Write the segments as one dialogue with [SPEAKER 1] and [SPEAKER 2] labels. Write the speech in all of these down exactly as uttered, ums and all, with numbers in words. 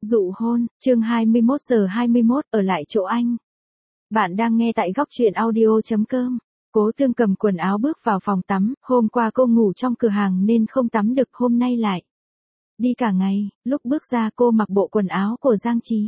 [SPEAKER 1] Dụ hôn, chương hai mươi mốt giờ hai mươi mốt, ở lại chỗ anh. Bạn đang nghe tại góc truyện audio chấm com. Cố Tương cầm quần áo bước vào phòng tắm, hôm qua cô ngủ trong cửa hàng nên không tắm được, hôm nay lại đi cả ngày, lúc bước ra cô mặc bộ quần áo của Giang Trì.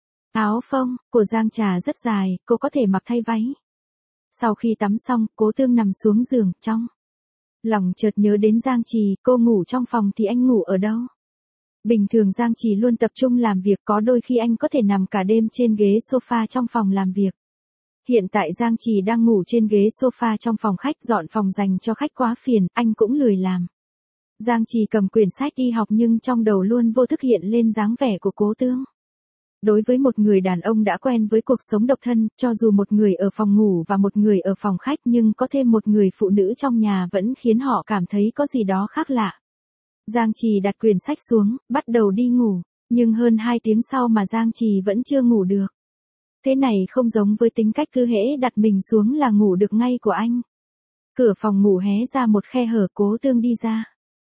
[SPEAKER 1] Áo phông của Giang Trà rất dài, cô có thể mặc thay váy. Sau khi tắm xong, Cố Tương nằm xuống giường, trong lòng chợt nhớ đến Giang Trì, cô ngủ trong phòng thì anh ngủ ở đâu? Bình thường Giang Trì luôn tập trung làm việc, có đôi khi anh có thể nằm cả đêm trên ghế sofa trong phòng làm việc. Hiện tại Giang Trì đang ngủ trên ghế sofa trong phòng khách, dọn phòng dành cho khách quá phiền, anh cũng lười làm. Giang Trì cầm quyển sách đi học nhưng trong đầu luôn vô thức hiện lên dáng vẻ của Cố Tương. Đối với một người đàn ông đã quen với cuộc sống độc thân, cho dù một người ở phòng ngủ và một người ở phòng khách nhưng có thêm một người phụ nữ trong nhà vẫn khiến họ cảm thấy có gì đó khác lạ. Giang Trì đặt quyển sách xuống, bắt đầu đi ngủ, nhưng hơn hai tiếng sau mà Giang Trì vẫn chưa ngủ được. Thế này không giống với tính cách cứ hễ đặt mình xuống là ngủ được ngay của anh. Cửa phòng ngủ hé ra một khe hở, Cố Tương đi ra.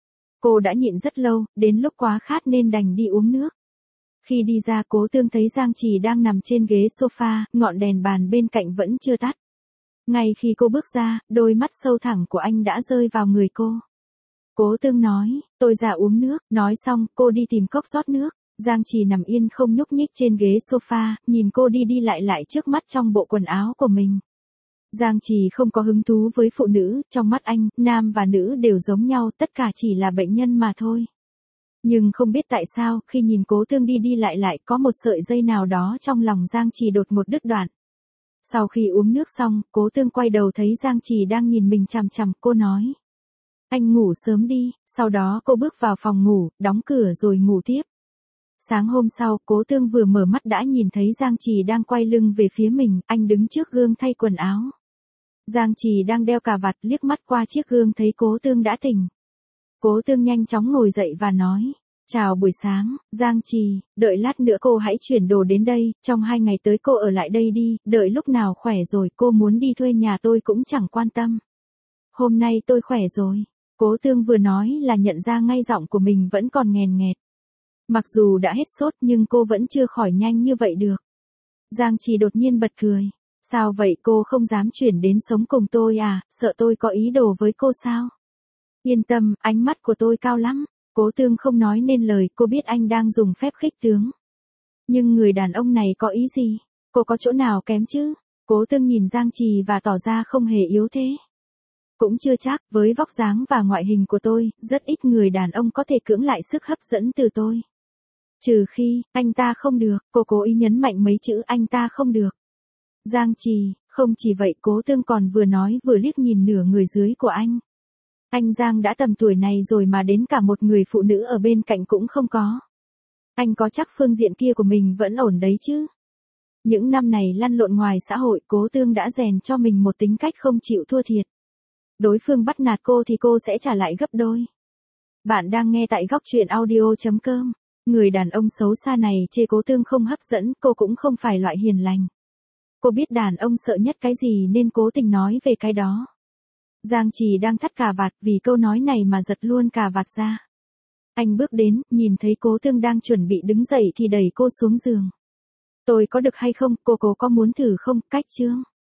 [SPEAKER 1] Cô đã nhịn rất lâu, đến lúc quá khát nên đành đi uống nước. Khi đi ra, Cố Tương thấy Giang Trì đang nằm trên ghế sofa, ngọn đèn bàn bên cạnh vẫn chưa tắt. Ngay khi cô bước ra, đôi mắt sâu thẳm của anh đã rơi vào người cô. Cố Tương nói, tôi ra uống nước, nói xong, cô đi tìm cốc rót nước. Giang Trì nằm yên không nhúc nhích trên ghế sofa, nhìn cô đi đi lại lại trước mắt trong bộ quần áo của mình. Giang Trì không có hứng thú với phụ nữ, trong mắt anh, nam và nữ đều giống nhau, tất cả chỉ là bệnh nhân mà thôi. Nhưng không biết tại sao, khi nhìn Cố Tương đi đi lại lại, có một sợi dây nào đó trong lòng Giang Trì đột ngột đứt đoạn. Sau khi uống nước xong, Cố Tương quay đầu thấy Giang Trì đang nhìn mình chằm chằm, cô nói. Anh ngủ sớm đi, sau đó cô bước vào phòng ngủ, đóng cửa rồi ngủ tiếp. Sáng hôm sau, Cố Tương vừa mở mắt đã nhìn thấy Giang Trì đang quay lưng về phía mình, anh đứng trước gương thay quần áo. Giang Trì đang đeo cà vạt, liếc mắt qua chiếc gương thấy Cố Tương đã tỉnh. Cố Tương nhanh chóng ngồi dậy và nói, chào buổi sáng, Giang Trì, đợi lát nữa cô hãy chuyển đồ đến đây, trong hai ngày tới cô ở lại đây đi, đợi lúc nào khỏe rồi cô muốn đi thuê nhà tôi cũng chẳng quan tâm. Hôm nay tôi khỏe rồi. Cố Tương vừa nói là nhận ra ngay giọng của mình vẫn còn nghèn nghẹt. Mặc dù đã hết sốt nhưng cô vẫn chưa khỏi nhanh như vậy được. Giang Trì đột nhiên bật cười. Sao vậy, cô không dám chuyển đến sống cùng tôi à, sợ tôi có ý đồ với cô sao? Yên tâm, ánh mắt của tôi cao lắm. Cố Tương không nói nên lời, cô biết anh đang dùng phép khích tướng. Nhưng người đàn ông này có ý gì? Cô có chỗ nào kém chứ? Cố Tương nhìn Giang Trì và tỏ ra không hề yếu thế. Cũng chưa chắc, với vóc dáng và ngoại hình của tôi, rất ít người đàn ông có thể cưỡng lại sức hấp dẫn từ tôi. Trừ khi, anh ta không được, cô cố ý nhấn mạnh mấy chữ anh ta không được. Giang Trì, không chỉ vậy, Cố Tương còn vừa nói vừa liếc nhìn nửa người dưới của anh. Anh Giang đã tầm tuổi này rồi mà đến cả một người phụ nữ ở bên cạnh cũng không có. Anh có chắc phương diện kia của mình vẫn ổn đấy chứ? Những năm này lăn lộn ngoài xã hội, Cố Tương đã rèn cho mình một tính cách không chịu thua thiệt. Đối phương bắt nạt cô thì cô sẽ trả lại gấp đôi. Bạn đang nghe tại góc truyện audio chấm com. Người đàn ông xấu xa này chê Cố Tương không hấp dẫn, cô cũng không phải loại hiền lành. Cô biết đàn ông sợ nhất cái gì nên cố tình nói về cái đó. Giang Trì đang thắt cà vạt, vì câu nói này mà giật luôn cà vạt ra. Anh bước đến, nhìn thấy Cố Tương đang chuẩn bị đứng dậy thì đẩy cô xuống giường. Tôi có được hay không, cô cô có muốn thử không, cách chương.